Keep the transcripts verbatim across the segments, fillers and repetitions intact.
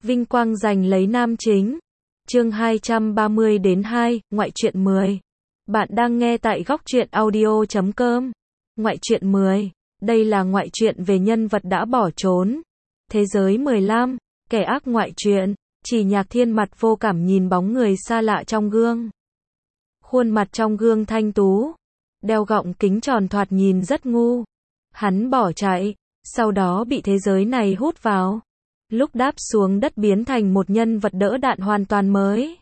Vinh quang giành lấy nam chính. Chương hai trăm ba mươi đến hai, ngoại truyện mười. Bạn đang nghe tại góc truyện audio chấm com. Ngoại truyện mười. Đây là ngoại truyện về nhân vật đã bỏ trốn. Thế giới mười lăm, kẻ ác ngoại truyện. Chỉ Nhạc Thiên mặt vô cảm nhìn bóng người xa lạ trong gương. Khuôn mặt trong gương thanh tú, đeo gọng kính tròn thoạt nhìn rất ngu. Hắn bỏ chạy, sau đó bị thế giới này hút vào. Lúc đáp xuống đất biến thành một nhân vật đỡ đạn hoàn toàn mới.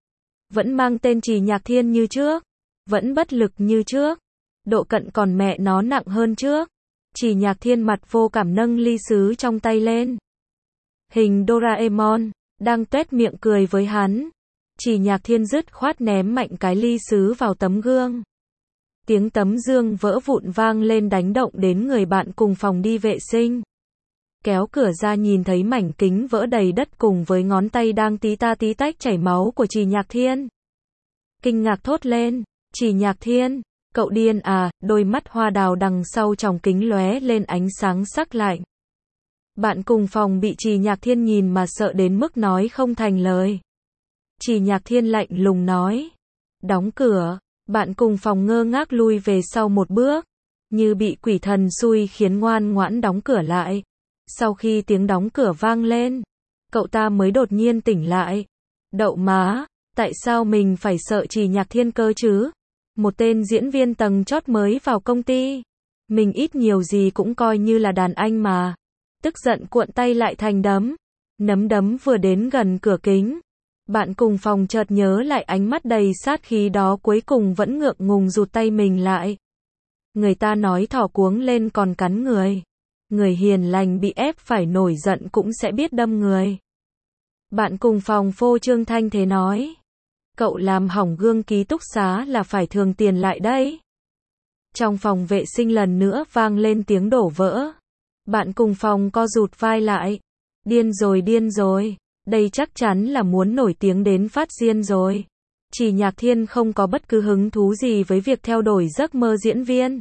Vẫn mang tên Chỉ Nhạc Thiên như trước, vẫn bất lực như trước, độ cận còn mẹ nó nặng hơn trước. Chỉ Nhạc Thiên mặt vô cảm nâng ly sứ trong tay lên. Hình Doraemon, đang tuét miệng cười với hắn. Chỉ Nhạc Thiên dứt khoát ném mạnh cái ly sứ vào tấm gương. Tiếng tấm gương vỡ vụn vang lên đánh động đến người bạn cùng phòng đi vệ sinh. Kéo cửa ra nhìn thấy mảnh kính vỡ đầy đất cùng với ngón tay đang tí ta tí tách chảy máu của Chỉ Nhạc Thiên. Kinh ngạc thốt lên, Chỉ Nhạc Thiên, cậu điên à, đôi mắt hoa đào đằng sau tròng kính lóe lên ánh sáng sắc lạnh. Bạn cùng phòng bị Chỉ Nhạc Thiên nhìn mà sợ đến mức nói không thành lời. Chỉ Nhạc Thiên lạnh lùng nói, đóng cửa. Bạn cùng phòng ngơ ngác lui về sau một bước, như bị quỷ thần xui khiến ngoan ngoãn đóng cửa lại. Sau khi tiếng đóng cửa vang lên, cậu ta mới đột nhiên tỉnh lại. Đậu má, tại sao mình phải sợ Chỉ Nhạc Thiên cơ chứ? Một tên diễn viên tầng chót mới vào công ty. Mình ít nhiều gì cũng coi như là đàn anh mà. Tức giận cuộn tay lại thành đấm. Nắm đấm vừa đến gần cửa kính. Bạn cùng phòng chợt nhớ lại ánh mắt đầy sát khí đó, cuối cùng vẫn ngượng ngùng rụt tay mình lại. Người ta nói thỏ cuống lên còn cắn người. Người hiền lành bị ép phải nổi giận cũng sẽ biết đâm người. Bạn cùng phòng phô trương thanh thế nói. Cậu làm hỏng gương ký túc xá là phải thường tiền lại đấy. Trong phòng vệ sinh lần nữa vang lên tiếng đổ vỡ. Bạn cùng phòng co rụt vai lại. Điên rồi điên rồi. Đây chắc chắn là muốn nổi tiếng đến phát điên rồi. Chỉ Nhạc Thiên không có bất cứ hứng thú gì với việc theo đuổi giấc mơ diễn viên.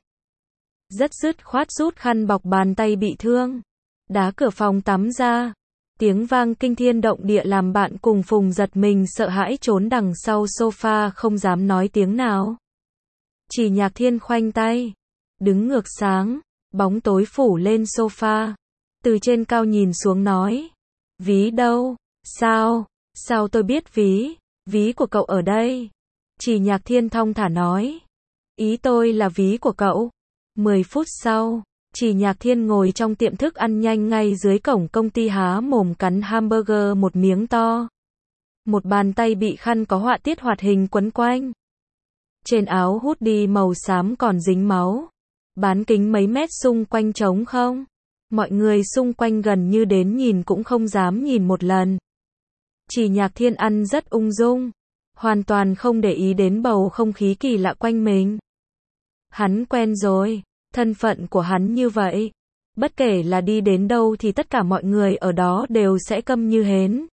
Rất dứt khoát rút khăn bọc bàn tay bị thương, đá cửa phòng tắm ra. Tiếng vang kinh thiên động địa làm bạn cùng phùng giật mình sợ hãi trốn đằng sau sofa không dám nói tiếng nào. Chỉ Nhạc Thiên khoanh tay, đứng ngược sáng, bóng tối phủ lên sofa. Từ trên cao nhìn xuống nói, ví đâu? Sao? Sao tôi biết ví? Ví của cậu ở đây. Chỉ Nhạc Thiên thong thả nói, ý tôi là ví của cậu. Mười phút sau, Chỉ Nhạc Thiên ngồi trong tiệm thức ăn nhanh ngay dưới cổng công ty há mồm cắn hamburger một miếng to. Một bàn tay bị khăn có họa tiết hoạt hình quấn quanh. Trên áo hoodie màu xám còn dính máu. Bán kính mấy mét xung quanh trống không. Mọi người xung quanh gần như đến nhìn cũng không dám nhìn một lần. Chỉ Nhạc Thiên ăn rất ung dung, hoàn toàn không để ý đến bầu không khí kỳ lạ quanh mình. Hắn quen rồi, thân phận của hắn như vậy. Bất kể là đi đến đâu thì tất cả mọi người ở đó đều sẽ câm như hến.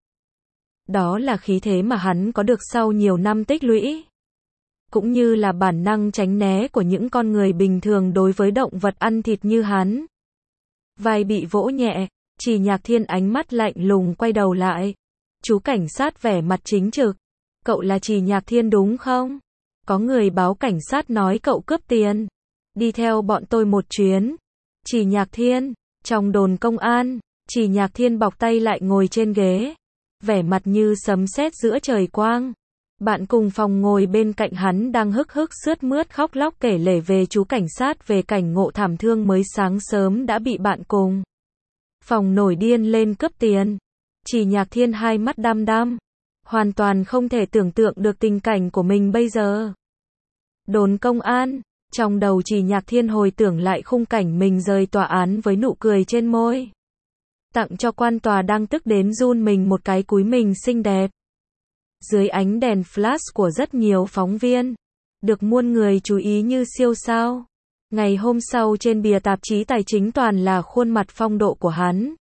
Đó là khí thế mà hắn có được sau nhiều năm tích lũy. Cũng như là bản năng tránh né của những con người bình thường đối với động vật ăn thịt như hắn. Vai bị vỗ nhẹ, Chỉ Nhạc Thiên ánh mắt lạnh lùng quay đầu lại. Chú cảnh sát vẻ mặt chính trực. Cậu là Chỉ Nhạc Thiên đúng không? Có người báo cảnh sát nói cậu cướp tiền. Đi theo bọn tôi một chuyến. Chỉ Nhạc Thiên, trong đồn công an, Chỉ Nhạc Thiên bọc tay lại ngồi trên ghế. Vẻ mặt như sấm sét giữa trời quang. Bạn cùng phòng ngồi bên cạnh hắn đang hức hức sướt mướt khóc lóc kể lể về chú cảnh sát về cảnh ngộ thảm thương mới sáng sớm đã bị bạn cùng phòng nổi điên lên cướp tiền. Chỉ Nhạc Thiên hai mắt đăm đăm, hoàn toàn không thể tưởng tượng được tình cảnh của mình bây giờ. Đồn công an, trong đầu Chỉ Nhạc Thiên hồi tưởng lại khung cảnh mình rời tòa án với nụ cười trên môi. Tặng cho quan tòa đang tức đến run mình một cái cúi mình xinh đẹp. Dưới ánh đèn flash của rất nhiều phóng viên, được muôn người chú ý như siêu sao. Ngày hôm sau trên bìa tạp chí tài chính toàn là khuôn mặt phong độ của hắn.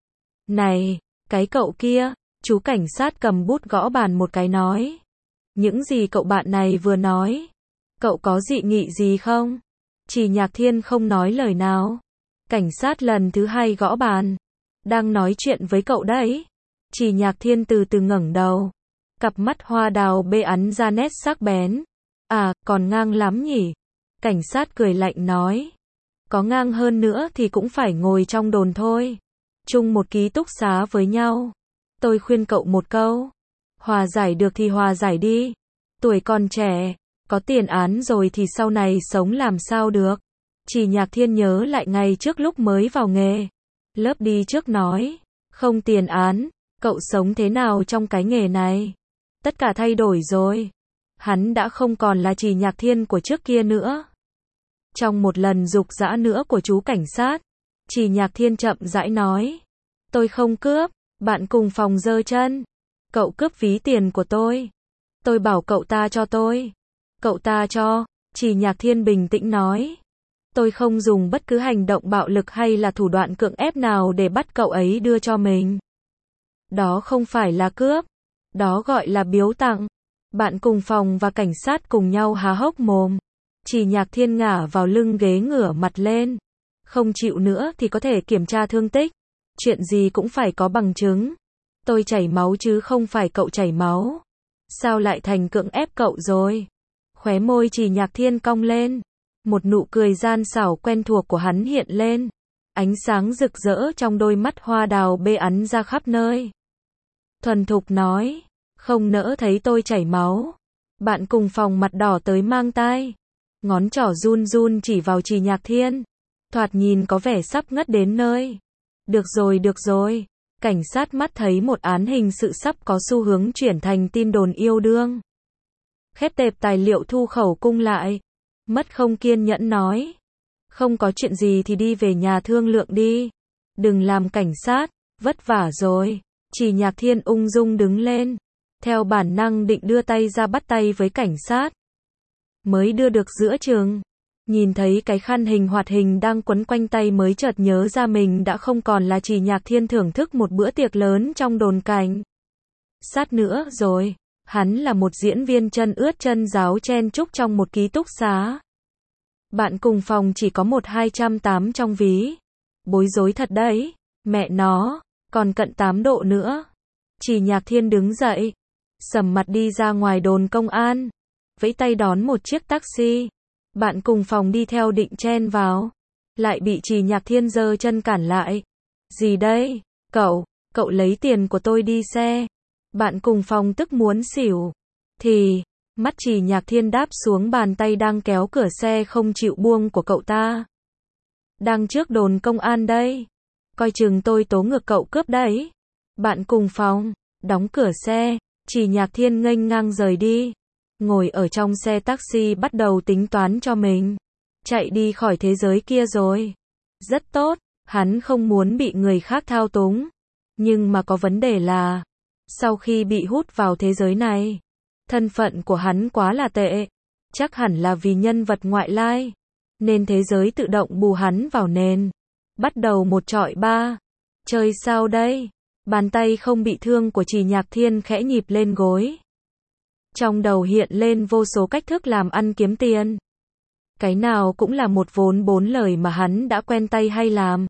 Này, cái cậu kia, chú cảnh sát cầm bút gõ bàn một cái nói. Những gì cậu bạn này vừa nói, cậu có dị nghị gì không? Chỉ Nhạc Thiên không nói lời nào. Cảnh sát lần thứ hai gõ bàn. Đang nói chuyện với cậu đấy. Chỉ Nhạc Thiên từ từ ngẩng đầu. Cặp mắt hoa đào bê ắn ra nét sắc bén. À, còn ngang lắm nhỉ? Cảnh sát cười lạnh nói. Có ngang hơn nữa thì cũng phải ngồi trong đồn thôi. Chung một ký túc xá với nhau. Tôi khuyên cậu một câu. Hòa giải được thì hòa giải đi. Tuổi còn trẻ, có tiền án rồi thì sau này sống làm sao được. Chỉ Nhạc Thiên nhớ lại ngày trước lúc mới vào nghề. Lớp đi trước nói, không tiền án, cậu sống thế nào trong cái nghề này? Tất cả thay đổi rồi. Hắn đã không còn là Chỉ Nhạc Thiên của trước kia nữa. Trong một lần dục dã nữa của chú cảnh sát, Chỉ Nhạc Thiên chậm rãi nói. Tôi không cướp, bạn cùng phòng giơ chân. Cậu cướp ví tiền của tôi. Tôi bảo cậu ta cho tôi. Cậu ta cho, Chỉ Nhạc Thiên bình tĩnh nói. Tôi không dùng bất cứ hành động bạo lực hay là thủ đoạn cưỡng ép nào để bắt cậu ấy đưa cho mình. Đó không phải là cướp. Đó gọi là biếu tặng. Bạn cùng phòng và cảnh sát cùng nhau há hốc mồm. Chỉ Nhạc Thiên ngả vào lưng ghế ngửa mặt lên. Không chịu nữa thì có thể kiểm tra thương tích. Chuyện gì cũng phải có bằng chứng. Tôi chảy máu chứ không phải cậu chảy máu. Sao lại thành cưỡng ép cậu rồi? Khóe môi Chỉ Nhạc Thiên cong lên. Một nụ cười gian xảo quen thuộc của hắn hiện lên. Ánh sáng rực rỡ trong đôi mắt hoa đào bê ắn ra khắp nơi. Thuần thục nói. Không nỡ thấy tôi chảy máu. Bạn cùng phòng mặt đỏ tới mang tai. Ngón trỏ run run chỉ vào Chỉ Nhạc Thiên. Thoạt nhìn có vẻ sắp ngất đến nơi. Được rồi được rồi. Cảnh sát mắt thấy một án hình sự sắp có xu hướng chuyển thành tin đồn yêu đương. Khép tệp tài liệu thu khẩu cung lại. Mất không kiên nhẫn nói. Không có chuyện gì thì đi về nhà thương lượng đi. Đừng làm cảnh sát, vất vả rồi. Chỉ Nhạc Thiên ung dung đứng lên. Theo bản năng định đưa tay ra bắt tay với cảnh sát. Mới đưa được giữa chừng. Nhìn thấy cái khăn hình hoạt hình đang quấn quanh tay mới chợt nhớ ra mình đã không còn là Chỉ Nhạc Thiên thưởng thức một bữa tiệc lớn trong đồn cảnh. Sát nữa rồi. Hắn là một diễn viên chân ướt chân ráo chen chúc trong một ký túc xá. Bạn cùng phòng chỉ có một hai trăm tám trong ví. Bối rối thật đấy. Mẹ nó, còn cận tám độ nữa. Chỉ Nhạc Thiên đứng dậy. Sầm mặt đi ra ngoài đồn công an. Vẫy tay đón một chiếc taxi. Bạn cùng phòng đi theo định chen vào. Lại bị Chỉ Nhạc Thiên giơ chân cản lại. Gì đây? Cậu, cậu lấy tiền của tôi đi xe. Bạn cùng phòng tức muốn xỉu. Thì, mắt Chỉ Nhạc Thiên đáp xuống bàn tay đang kéo cửa xe không chịu buông của cậu ta. Đang trước đồn công an đây. Coi chừng tôi tố ngược cậu cướp đấy. Bạn cùng phòng, đóng cửa xe. Chỉ Nhạc Thiên nghênh ngang rời đi. Ngồi ở trong xe taxi bắt đầu tính toán cho mình. Chạy đi khỏi thế giới kia rồi. Rất tốt, hắn không muốn bị người khác thao túng. Nhưng mà có vấn đề là, sau khi bị hút vào thế giới này, thân phận của hắn quá là tệ. Chắc hẳn là vì nhân vật ngoại lai. Nên thế giới tự động bù hắn vào nền. Bắt đầu một trọi ba. Chơi sao đây? Bàn tay không bị thương của Chỉ Nhạc Thiên khẽ nhịp lên gối. Trong đầu hiện lên vô số cách thức làm ăn kiếm tiền. Cái nào cũng là một vốn bốn lời mà hắn đã quen tay hay làm.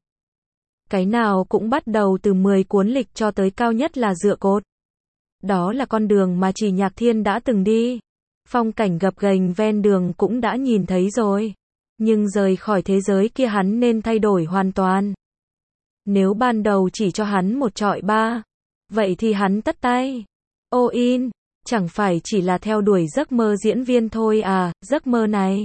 Cái nào cũng bắt đầu từ mười cuốn lịch cho tới cao nhất là dựa cột. Đó là con đường mà Chỉ Nhạc Thiên đã từng đi. Phong cảnh gập ghềnh ven đường cũng đã nhìn thấy rồi. Nhưng rời khỏi thế giới kia hắn nên thay đổi hoàn toàn. Nếu ban đầu chỉ cho hắn một trọi ba, vậy thì hắn tất tay. All in, chẳng phải chỉ là theo đuổi giấc mơ diễn viên thôi à, giấc mơ này.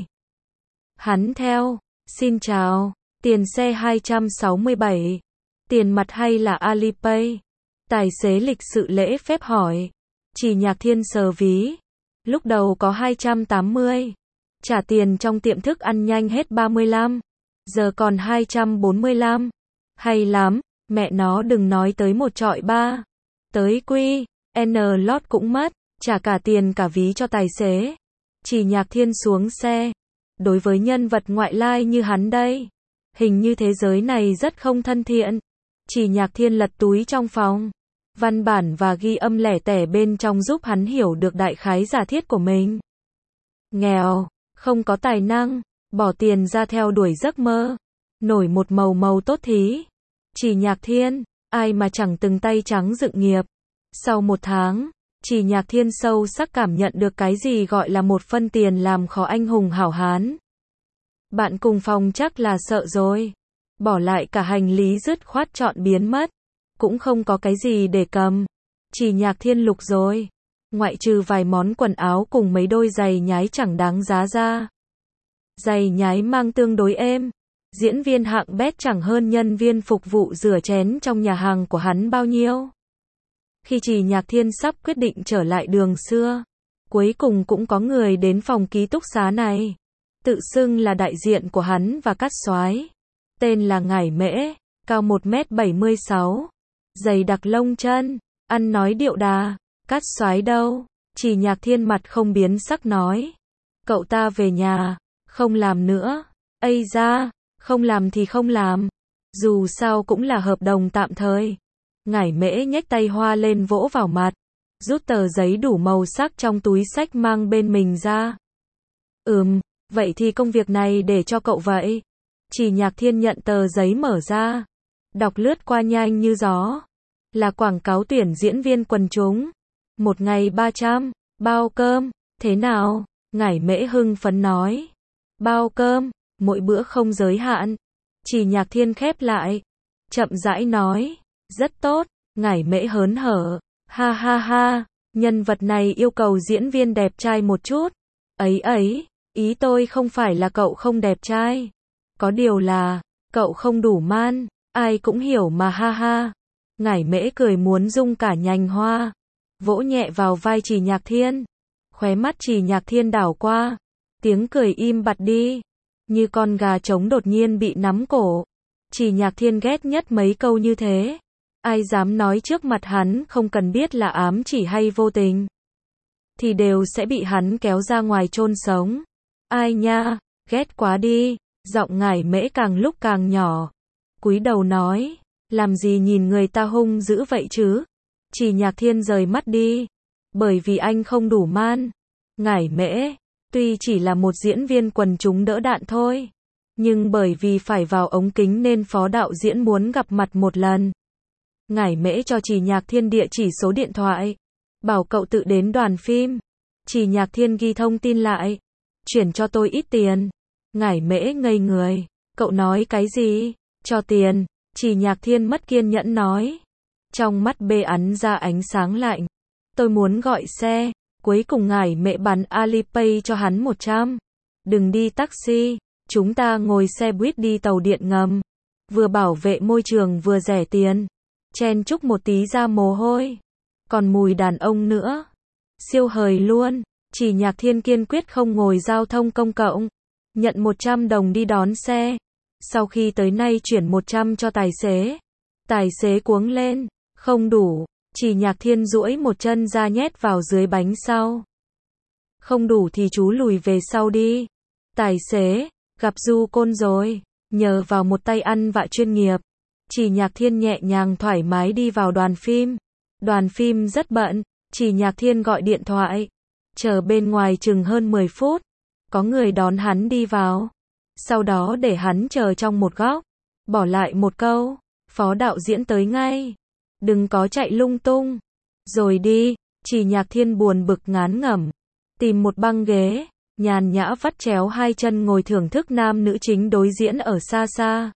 Hắn theo, xin chào, tiền xe hai trăm sáu mươi bảy, tiền mặt hay là Alipay? Tài xế lịch sự lễ phép hỏi. Chỉ Nhạc Thiên sờ ví. Lúc đầu có hai trăm tám mươi. Trả tiền trong tiệm thức ăn nhanh hết ba mươi lăm. Giờ còn hai trăm bốn mươi lăm. Hay lắm, mẹ nó đừng nói tới một trọi ba. Tới quy, N lót cũng mất, trả cả tiền cả ví cho tài xế. Chỉ Nhạc Thiên xuống xe. Đối với nhân vật ngoại lai như hắn đây, hình như thế giới này rất không thân thiện. Chỉ Nhạc Thiên lật túi trong phòng. Văn bản và ghi âm lẻ tẻ bên trong giúp hắn hiểu được đại khái giả thiết của mình. Nghèo, không có tài năng, bỏ tiền ra theo đuổi giấc mơ. Nổi một màu màu tốt thí. Chỉ Nhạc Thiên, ai mà chẳng từng tay trắng dựng nghiệp. Sau một tháng, Chỉ Nhạc Thiên sâu sắc cảm nhận được cái gì gọi là một phân tiền làm khó anh hùng hảo hán. Bạn cùng phòng chắc là sợ rồi. Bỏ lại cả hành lý dứt khoát chọn biến mất. Cũng không có cái gì để cầm. Chỉ Nhạc Thiên lục rồi. Ngoại trừ vài món quần áo cùng mấy đôi giày nhái chẳng đáng giá ra. Giày nhái mang tương đối êm. Diễn viên hạng bét chẳng hơn nhân viên phục vụ rửa chén trong nhà hàng của hắn bao nhiêu. Khi Chỉ Nhạc Thiên sắp quyết định trở lại đường xưa, cuối cùng cũng có người đến phòng ký túc xá này. Tự xưng là đại diện của hắn và Cát Soái. Tên là Ngải Mễ, cao một mét bảy mươi sáu, dày đặc lông chân, ăn nói điệu đà. Cát Soái đâu? Chỉ Nhạc Thiên mặt không biến sắc nói. Cậu ta về nhà, không làm nữa. Ây da, không làm thì không làm. Dù sao cũng là hợp đồng tạm thời. Ngải Mễ nhếch tay hoa lên vỗ vào mặt. Rút tờ giấy đủ màu sắc trong túi xách mang bên mình ra. Ừm, vậy thì công việc này để cho cậu vậy. Chỉ Nhạc Thiên nhận tờ giấy mở ra. Đọc lướt qua nhanh như gió. Là quảng cáo tuyển diễn viên quần chúng. Một ngày ba trăm, bao cơm, thế nào? Ngải Mễ hưng phấn nói. Bao cơm, mỗi bữa không giới hạn. Chỉ Nhạc Thiên khép lại. Chậm rãi nói. Rất tốt, Ngải Mễ hớn hở. Ha ha ha, nhân vật này yêu cầu diễn viên đẹp trai một chút. Ấy ấy, ý tôi không phải là cậu không đẹp trai. Có điều là, cậu không đủ man, ai cũng hiểu mà ha ha. Ngải Mễ cười muốn rung cả nhành hoa. Vỗ nhẹ vào vai Chỉ Nhạc Thiên. Khóe mắt Chỉ Nhạc Thiên đảo qua. Tiếng cười im bặt đi. Như con gà trống đột nhiên bị nắm cổ. Chỉ Nhạc Thiên ghét nhất mấy câu như thế. Ai dám nói trước mặt hắn không cần biết là ám chỉ hay vô tình. Thì đều sẽ bị hắn kéo ra ngoài chôn sống. Ai nha, ghét quá đi. Giọng Ngải Mễ càng lúc càng nhỏ. Cúi đầu nói. Làm gì nhìn người ta hung dữ vậy chứ? Chỉ Nhạc Thiên rời mắt đi. Bởi vì anh không đủ man. Ngải Mễ, tuy chỉ là một diễn viên quần chúng đỡ đạn thôi. Nhưng bởi vì phải vào ống kính nên phó đạo diễn muốn gặp mặt một lần. Ngải Mễ cho Chỉ Nhạc Thiên địa chỉ số điện thoại. Bảo cậu tự đến đoàn phim. Chỉ Nhạc Thiên ghi thông tin lại. Chuyển cho tôi ít tiền. Ngải Mễ ngây người. Cậu nói cái gì? Cho tiền. Chỉ Nhạc Thiên mất kiên nhẫn nói. Trong mắt bê ắn ra ánh sáng lạnh. Tôi muốn gọi xe. Cuối cùng Ngải Mễ bắn Alipay cho hắn một trăm. Đừng đi taxi. Chúng ta ngồi xe buýt đi tàu điện ngầm. Vừa bảo vệ môi trường vừa rẻ tiền. Chen chúc một tí ra mồ hôi. Còn mùi đàn ông nữa. Siêu hời luôn. Chỉ Nhạc Thiên kiên quyết không ngồi giao thông công cộng. Nhận một trăm đồng đi đón xe. Sau khi tới nay chuyển một trăm cho tài xế. Tài xế cuống lên. Không đủ. Chỉ Nhạc Thiên duỗi một chân ra nhét vào dưới bánh sau. Không đủ thì chú lùi về sau đi. Tài xế, gặp du côn rồi. Nhờ vào một tay ăn vạ chuyên nghiệp. Chỉ Nhạc Thiên nhẹ nhàng thoải mái đi vào đoàn phim. Đoàn phim rất bận. Chỉ Nhạc Thiên gọi điện thoại. Chờ bên ngoài chừng hơn mười phút. Có người đón hắn đi vào. Sau đó để hắn chờ trong một góc. Bỏ lại một câu. Phó đạo diễn tới ngay. Đừng có chạy lung tung. Rồi đi. Chỉ Nhạc Thiên buồn bực ngán ngẩm. Tìm một băng ghế. Nhàn nhã vắt chéo hai chân ngồi thưởng thức nam nữ chính đối diễn ở xa xa.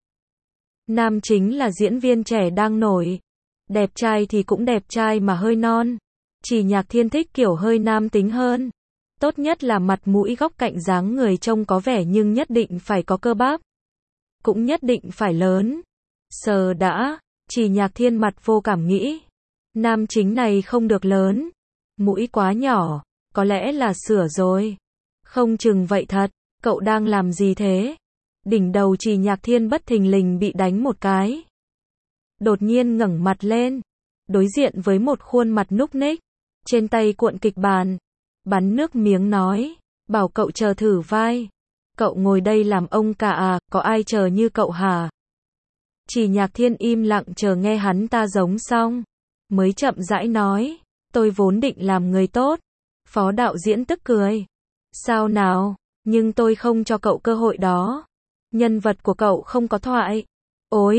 Nam chính là diễn viên trẻ đang nổi. Đẹp trai thì cũng đẹp trai mà hơi non. Chỉ Nhạc Thiên thích kiểu hơi nam tính hơn. Tốt nhất là mặt mũi góc cạnh dáng người trông có vẻ nhưng nhất định phải có cơ bắp. Cũng nhất định phải lớn. Sờ đã. Chỉ Nhạc Thiên mặt vô cảm nghĩ. Nam chính này không được lớn. Mũi quá nhỏ. Có lẽ là sửa rồi. Không chừng vậy thật. Cậu đang làm gì thế? Đỉnh đầu Chỉ Nhạc Thiên bất thình lình bị đánh một cái. Đột nhiên ngẩng mặt lên. Đối diện với một khuôn mặt núc ních. Trên tay cuộn kịch bản. Bắn nước miếng nói. Bảo cậu chờ thử vai. Cậu ngồi đây làm ông cả à, có ai chờ như cậu hả? Chỉ Nhạc Thiên im lặng chờ nghe hắn ta giống xong. Mới chậm rãi nói. Tôi vốn định làm người tốt. Phó đạo diễn tức cười. Sao nào? Nhưng tôi không cho cậu cơ hội đó. Nhân vật của cậu không có thoại. Ôi,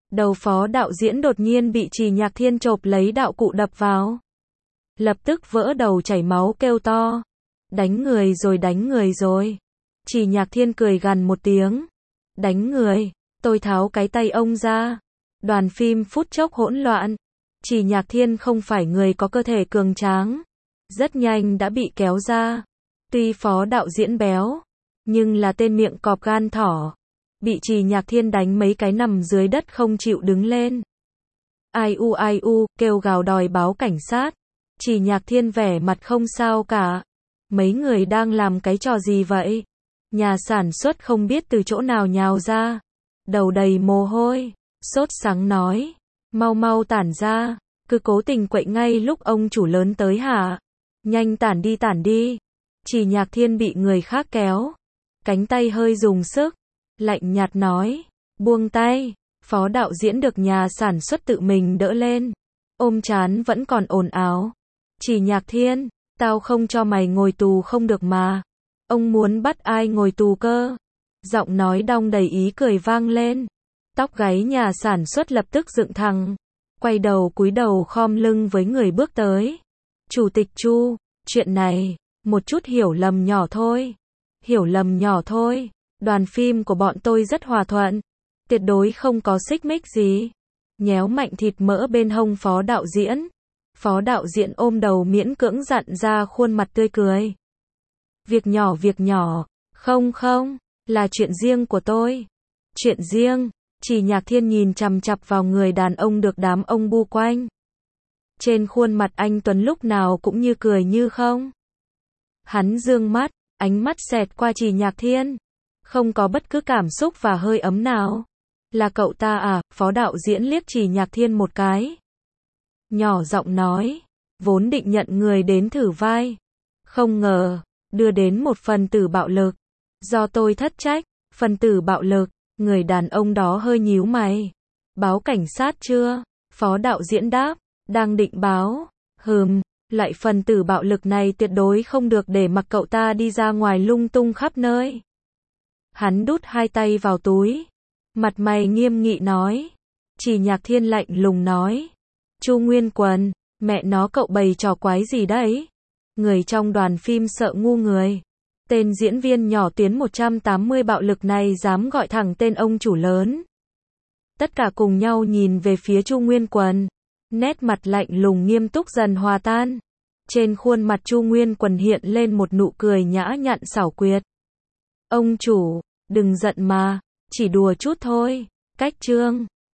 Đầu phó đạo diễn đột nhiên bị Trì Nhạc Thiên chộp lấy đạo cụ đập vào. Lập tức vỡ đầu chảy máu kêu to. Đánh người rồi đánh người rồi. Trì Nhạc Thiên cười gằn một tiếng. Đánh người, tôi tháo cái tay ông ra. Đoàn phim phút chốc hỗn loạn. Trì Nhạc Thiên không phải người có cơ thể cường tráng. Rất nhanh đã bị kéo ra. Tuy phó đạo diễn béo, nhưng là tên miệng cọp gan thỏ. Bị Trì Nhạc Thiên đánh mấy cái nằm dưới đất không chịu đứng lên. Ai u ai u, kêu gào đòi báo cảnh sát. Trì Nhạc Thiên vẻ mặt không sao cả. Mấy người đang làm cái trò gì vậy? Nhà sản xuất không biết từ chỗ nào nhào ra. Đầu đầy mồ hôi, sốt sắng nói. Mau mau tản ra, cứ cố tình quậy ngay lúc ông chủ lớn tới hả? Nhanh tản đi tản đi. Trì Nhạc Thiên bị người khác kéo. Cánh tay hơi dùng sức. Lạnh nhạt nói. Buông tay. Phó đạo diễn được nhà sản xuất tự mình đỡ lên. Ôm trán vẫn còn ồn ào. Trì Nhạc Thiên, tao không cho mày ngồi tù không được mà. Ông muốn bắt ai ngồi tù cơ? Giọng nói đong đầy ý cười vang lên. Tóc gáy nhà sản xuất lập tức dựng thẳng. Quay đầu cúi đầu khom lưng với người bước tới. Chủ tịch Chu, chuyện này, một chút hiểu lầm nhỏ thôi. Hiểu lầm nhỏ thôi. Đoàn phim của bọn tôi rất hòa thuận. Tuyệt đối không có xích mích gì. Nhéo mạnh thịt mỡ bên hông phó đạo diễn. Phó đạo diễn ôm đầu miễn cưỡng dặn ra khuôn mặt tươi cười. Việc nhỏ việc nhỏ. Không không, là chuyện riêng của tôi. Chuyện riêng. Trì Nhạc Thiên nhìn chằm chằm vào người đàn ông được đám ông bu quanh. Trên khuôn mặt anh Tuấn lúc nào cũng như cười như không. Hắn dương mắt, ánh mắt xẹt qua Trì Nhạc Thiên. Không có bất cứ cảm xúc và hơi ấm nào. Là cậu ta à? Phó đạo diễn liếc Trì Nhạc Thiên một cái. Nhỏ giọng nói. Vốn định nhận người đến thử vai. Không ngờ, đưa đến một phần tử bạo lực. Do tôi thất trách, phần tử bạo lực. Người đàn ông đó hơi nhíu mày. Báo cảnh sát chưa? Phó đạo diễn đáp. Đang định báo. Hừm, loại phần tử bạo lực này tuyệt đối không được để mặc cậu ta đi ra ngoài lung tung khắp nơi. Hắn đút hai tay vào túi. Mặt mày nghiêm nghị nói. Trì Nhạc Thiên lạnh lùng nói. Chu Nguyên Quần, mẹ nó cậu bày trò quái gì đấy? Người trong đoàn phim sợ ngu người. Tên diễn viên nhỏ tuyến một trăm tám mươi bạo lực này dám gọi thẳng tên ông chủ lớn. Tất cả cùng nhau nhìn về phía Chu Nguyên Quần. Nét mặt lạnh lùng nghiêm túc dần hòa tan. Trên khuôn mặt Chu Nguyên Quần hiện lên một nụ cười nhã nhặn xảo quyệt. Ông chủ, đừng giận mà, chỉ đùa chút thôi. Cách chương